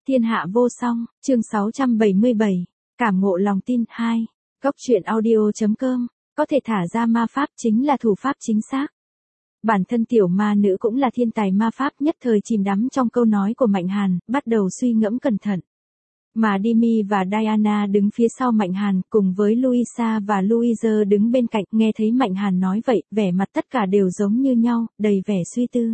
Thiên hạ vô song, chương 677, cảm ngộ lòng tin 2. Góc truyện audio.com, có thể thả ra ma pháp chính là thủ pháp chính xác. Bản thân tiểu ma nữ cũng là thiên tài ma pháp, nhất thời chìm đắm trong câu nói của Mạnh Hàn, bắt đầu suy ngẫm cẩn thận. Mà Dimi và Diana đứng phía sau Mạnh Hàn, cùng với Luisa và Louise đứng bên cạnh, nghe thấy Mạnh Hàn nói vậy, vẻ mặt tất cả đều giống như nhau, đầy vẻ suy tư.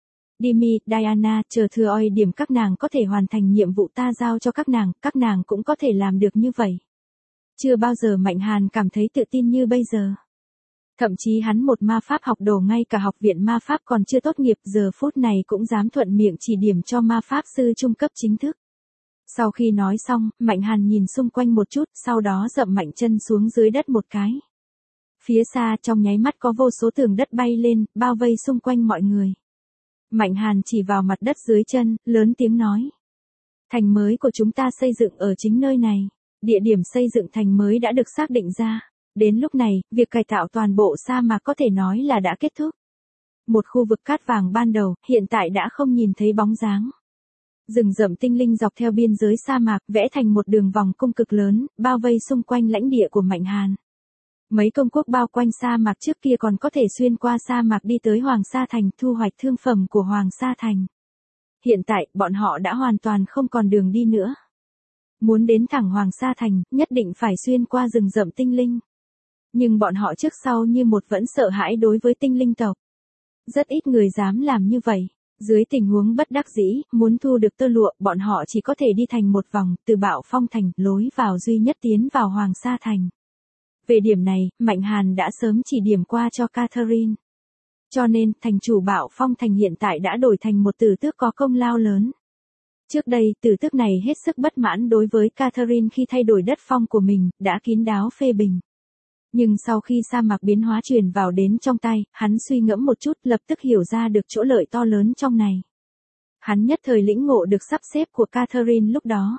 Dimi, Diana, chờ thừa oi điểm các nàng có thể hoàn thành nhiệm vụ ta giao cho các nàng cũng có thể làm được như vậy. Chưa bao giờ Mạnh Hàn cảm thấy tự tin như bây giờ. Thậm chí hắn một ma pháp học đồ ngay cả học viện ma pháp còn chưa tốt nghiệp, giờ phút này cũng dám thuận miệng chỉ điểm cho ma pháp sư trung cấp chính thức. Sau khi nói xong, Mạnh Hàn nhìn xung quanh một chút, sau đó dậm mạnh chân xuống dưới đất một cái. Phía xa trong nháy mắt có vô số tường đất bay lên, bao vây xung quanh mọi người. Mạnh Hàn chỉ vào mặt đất dưới chân, lớn tiếng nói. Thành mới của chúng ta xây dựng ở chính nơi này. Địa điểm xây dựng thành mới đã được xác định ra. Đến lúc này, việc cải tạo toàn bộ sa mạc có thể nói là đã kết thúc. Một khu vực cát vàng ban đầu, hiện tại đã không nhìn thấy bóng dáng. Rừng rậm tinh linh dọc theo biên giới sa mạc vẽ thành một đường vòng cung cực lớn, bao vây xung quanh lãnh địa của Mạnh Hàn. Mấy công quốc bao quanh sa mạc trước kia còn có thể xuyên qua sa mạc đi tới Hoàng Sa Thành thu hoạch thương phẩm của Hoàng Sa Thành. Hiện tại, bọn họ đã hoàn toàn không còn đường đi nữa. Muốn đến thẳng Hoàng Sa Thành, nhất định phải xuyên qua rừng rậm tinh linh. Nhưng bọn họ trước sau như một vẫn sợ hãi đối với tinh linh tộc. Rất ít người dám làm như vậy. Dưới tình huống bất đắc dĩ, muốn thu được tơ lụa, bọn họ chỉ có thể đi thành một vòng, từ Bạo Phong Thành, lối vào duy nhất tiến vào Hoàng Sa Thành. Về điểm này, Mạnh Hàn đã sớm chỉ điểm qua cho Catherine. Cho nên, thành chủ Bạo Phong Thành hiện tại đã đổi thành một tử tước có công lao lớn. Trước đây, tử tước này hết sức bất mãn đối với Catherine khi thay đổi đất phong của mình, đã kín đáo phê bình. Nhưng sau khi sa mạc biến hóa truyền vào đến trong tay, hắn suy ngẫm một chút, lập tức hiểu ra được chỗ lợi to lớn trong này. Hắn nhất thời lĩnh ngộ được sắp xếp của Catherine lúc đó.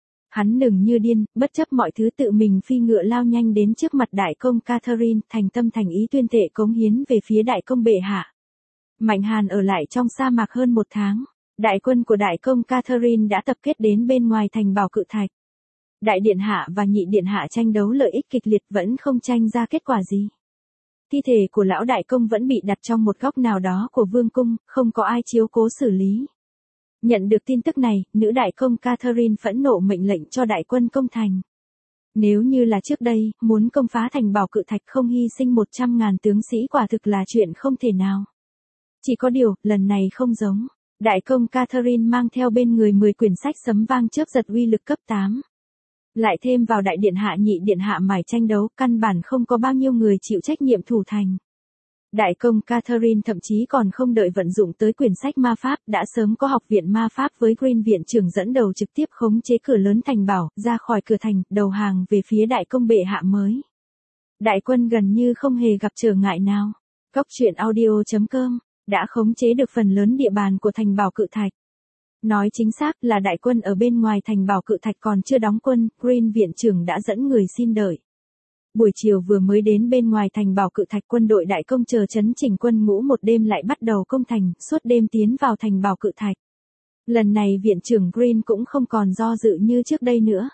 Hắn mừng như điên, bất chấp mọi thứ tự mình phi ngựa lao nhanh đến trước mặt đại công Catherine, thành tâm thành ý tuyên thệ cống hiến về phía đại công bệ hạ. Mạnh Hàn ở lại trong sa mạc hơn một tháng. Đại quân của đại công Catherine đã tập kết đến bên ngoài thành Bảo Cự Thạch. Đại điện hạ và nhị điện hạ tranh đấu lợi ích kịch liệt vẫn không tranh ra kết quả gì. Thi thể của lão đại công vẫn bị đặt trong một góc nào đó của vương cung, không có ai chiếu cố xử lý. Nhận được tin tức này, nữ đại công Catherine phẫn nộ mệnh lệnh cho đại quân công thành. Nếu như là trước đây, muốn công phá thành Bảo Cự Thạch không hy sinh 100.000 tướng sĩ quả thực là chuyện không thể nào. Chỉ có điều, lần này không giống. Đại công Catherine mang theo bên người 10 quyển sách sấm vang chớp giật uy lực cấp 8. Lại thêm vào đại điện hạ nhị điện hạ mải tranh đấu, căn bản không có bao nhiêu người chịu trách nhiệm thủ thành. Đại công Catherine thậm chí còn không đợi vận dụng tới quyển sách ma pháp, đã sớm có học viện ma pháp với Green viện trưởng dẫn đầu trực tiếp khống chế cửa lớn thành bảo, ra khỏi cửa thành, đầu hàng về phía đại công bệ hạ mới. Đại quân gần như không hề gặp trở ngại nào. Góc truyện audio.com đã khống chế được phần lớn địa bàn của thành Bảo Cự Thạch. Nói chính xác là đại quân ở bên ngoài thành Bảo Cự Thạch còn chưa đóng quân, Green viện trưởng đã dẫn người xin đợi. Buổi chiều vừa mới đến bên ngoài thành Bảo Cự Thạch, quân đội đại công chờ chấn chỉnh quân ngũ một đêm lại bắt đầu công thành, suốt đêm tiến vào thành Bảo Cự Thạch. Lần này viện trưởng Green cũng không còn do dự như trước đây nữa.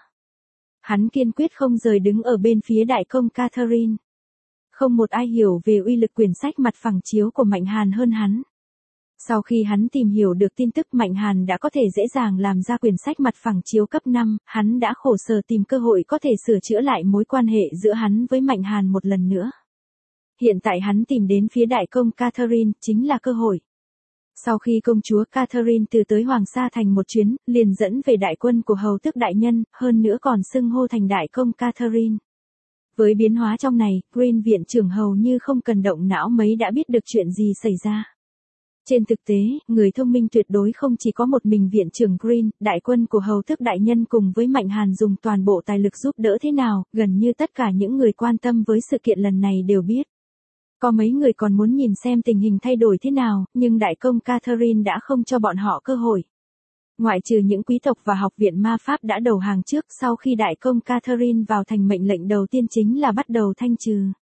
Hắn kiên quyết không rời đứng ở bên phía đại công Catherine. Không một ai hiểu về uy lực quyển sách mặt phẳng chiếu của Mạnh Hàn hơn hắn. Sau khi hắn tìm hiểu được tin tức Mạnh Hàn đã có thể dễ dàng làm ra quyển sách mặt phẳng chiếu cấp 5, hắn đã khổ sở tìm cơ hội có thể sửa chữa lại mối quan hệ giữa hắn với Mạnh Hàn một lần nữa. Hiện tại hắn tìm đến phía đại công Catherine, chính là cơ hội. Sau khi công chúa Catherine từ tới Hoàng Sa Thành một chuyến, liền dẫn về đại quân của hầu tước đại nhân, hơn nữa còn xưng hô thành đại công Catherine. Với biến hóa trong này, Green viện trưởng hầu như không cần động não mấy đã biết được chuyện gì xảy ra. Trên thực tế, người thông minh tuyệt đối không chỉ có một mình viện trưởng Green, đại quân của hầu tước đại nhân cùng với Mạnh Hàn dùng toàn bộ tài lực giúp đỡ thế nào, gần như tất cả những người quan tâm với sự kiện lần này đều biết. Có mấy người còn muốn nhìn xem tình hình thay đổi thế nào, nhưng đại công Catherine đã không cho bọn họ cơ hội. Ngoại trừ những quý tộc và học viện ma pháp đã đầu hàng trước, sau khi đại công Catherine vào thành, mệnh lệnh đầu tiên chính là bắt đầu thanh trừ.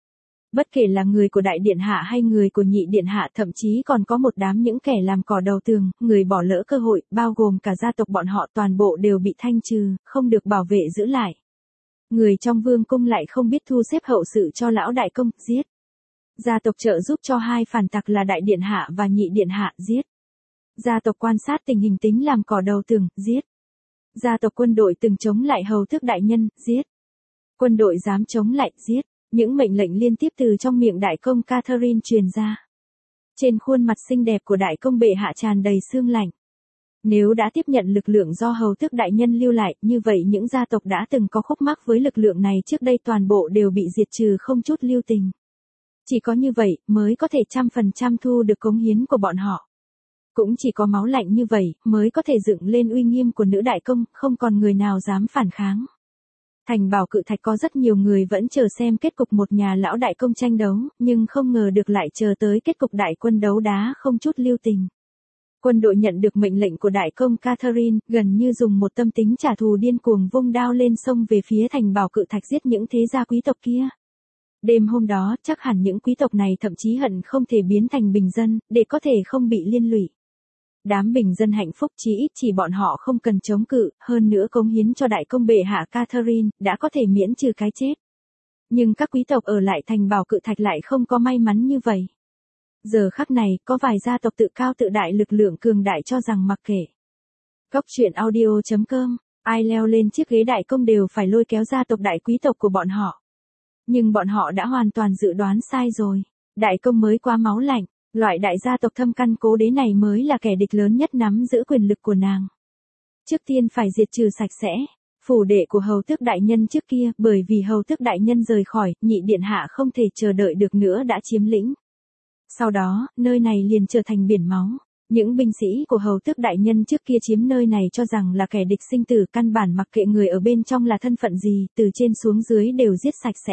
Bất kể là người của đại điện hạ hay người của nhị điện hạ, thậm chí còn có một đám những kẻ làm cỏ đầu tường, người bỏ lỡ cơ hội, bao gồm cả gia tộc bọn họ, toàn bộ đều bị thanh trừ, không được bảo vệ giữ lại. Người trong vương cung lại không biết thu xếp hậu sự cho lão đại công, giết. Gia tộc trợ giúp cho hai phản tặc là đại điện hạ và nhị điện hạ, giết. Gia tộc quan sát tình hình tính làm cỏ đầu tường, giết. Gia tộc quân đội từng chống lại hầu tước đại nhân, giết. Quân đội dám chống lại, giết. Những mệnh lệnh liên tiếp từ trong miệng đại công Catherine truyền ra. Trên khuôn mặt xinh đẹp của đại công bệ hạ tràn đầy sương lạnh. Nếu đã tiếp nhận lực lượng do hầu tước đại nhân lưu lại, như vậy những gia tộc đã từng có khúc mắc với lực lượng này trước đây toàn bộ đều bị diệt trừ không chút lưu tình. Chỉ có như vậy mới có thể 100% thu được cống hiến của bọn họ. Cũng chỉ có máu lạnh như vậy mới có thể dựng lên uy nghiêm của nữ đại công, không còn người nào dám phản kháng. Thành Bảo Cự Thạch có rất nhiều người vẫn chờ xem kết cục một nhà lão đại công tranh đấu, nhưng không ngờ được lại chờ tới kết cục đại quân đấu đá không chút lưu tình. Quân đội nhận được mệnh lệnh của đại công Catherine, gần như dùng một tâm tính trả thù điên cuồng vung đao lên sông về phía Thành Bảo Cự Thạch giết những thế gia quý tộc kia. Đêm hôm đó, chắc hẳn những quý tộc này thậm chí hận không thể biến thành bình dân, để có thể không bị liên lụy. Đám bình dân hạnh phúc, chí ít chỉ bọn họ không cần chống cự, hơn nữa cống hiến cho đại công bệ hạ Catherine, đã có thể miễn trừ cái chết. Nhưng các quý tộc ở lại Thành Bảo Cự Thạch lại không có may mắn như vậy. Giờ khắc này, có vài gia tộc tự cao tự đại lực lượng cường đại cho rằng mặc kệ. Góc truyện audio.com, ai leo lên chiếc ghế đại công đều phải lôi kéo gia tộc đại quý tộc của bọn họ. Nhưng bọn họ đã hoàn toàn dự đoán sai rồi. Đại công mới quá máu lạnh. Loại đại gia tộc thâm căn cố đế này mới là kẻ địch lớn nhất nắm giữ quyền lực của nàng. Trước tiên phải diệt trừ sạch sẽ. Phủ đệ của hầu tước đại nhân trước kia, bởi vì hầu tước đại nhân rời khỏi, nhị điện hạ không thể chờ đợi được nữa đã chiếm lĩnh. Sau đó, nơi này liền trở thành biển máu. Những binh sĩ của hầu tước đại nhân trước kia chiếm nơi này cho rằng là kẻ địch sinh tử, căn bản mặc kệ người ở bên trong là thân phận gì, từ trên xuống dưới đều giết sạch sẽ.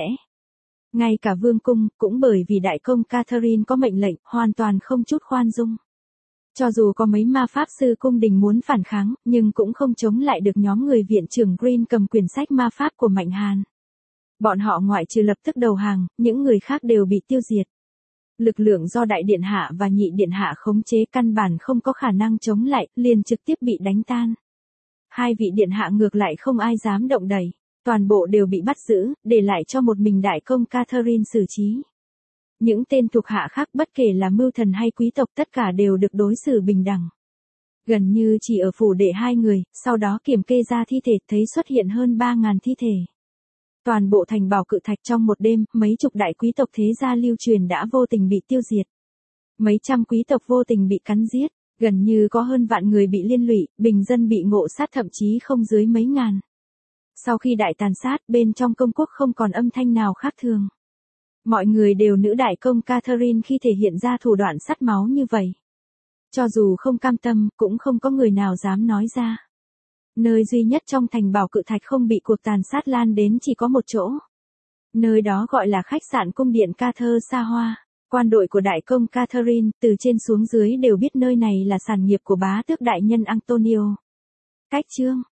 Ngay cả vương cung, cũng bởi vì đại công Catherine có mệnh lệnh, hoàn toàn không chút khoan dung. Cho dù có mấy ma pháp sư cung đình muốn phản kháng, nhưng cũng không chống lại được nhóm người viện trưởng Green cầm quyển sách ma pháp của Mạnh Hàn. Bọn họ ngoại trừ lập tức đầu hàng, những người khác đều bị tiêu diệt. Lực lượng do đại điện hạ và nhị điện hạ khống chế căn bản không có khả năng chống lại, liền trực tiếp bị đánh tan. Hai vị điện hạ ngược lại không ai dám động đậy. Toàn bộ đều bị bắt giữ, để lại cho một mình đại công Catherine xử trí. Những tên thuộc hạ khác bất kể là mưu thần hay quý tộc tất cả đều được đối xử bình đẳng. Gần như chỉ ở phủ đệ hai người, sau đó kiểm kê ra thi thể thấy xuất hiện hơn 3.000 thi thể. Toàn bộ Thành Bảo Cự Thạch trong một đêm, mấy chục đại quý tộc thế gia lưu truyền đã vô tình bị tiêu diệt. Mấy trăm quý tộc vô tình bị cắn giết, gần như có hơn vạn người bị liên lụy, bình dân bị ngộ sát thậm chí không dưới mấy ngàn. Sau khi đại tàn sát, bên trong công quốc không còn âm thanh nào khác thường. Mọi người đều nữ đại công Catherine khi thể hiện ra thủ đoạn sắt máu như vậy. Cho dù không cam tâm, cũng không có người nào dám nói ra. Nơi duy nhất trong Thành Bảo Cự Thạch không bị cuộc tàn sát lan đến chỉ có một chỗ. Nơi đó gọi là khách sạn cung điện Cather xa hoa. Quan đội của đại công Catherine, từ trên xuống dưới đều biết nơi này là sản nghiệp của bá tước đại nhân Antonio. Cách chương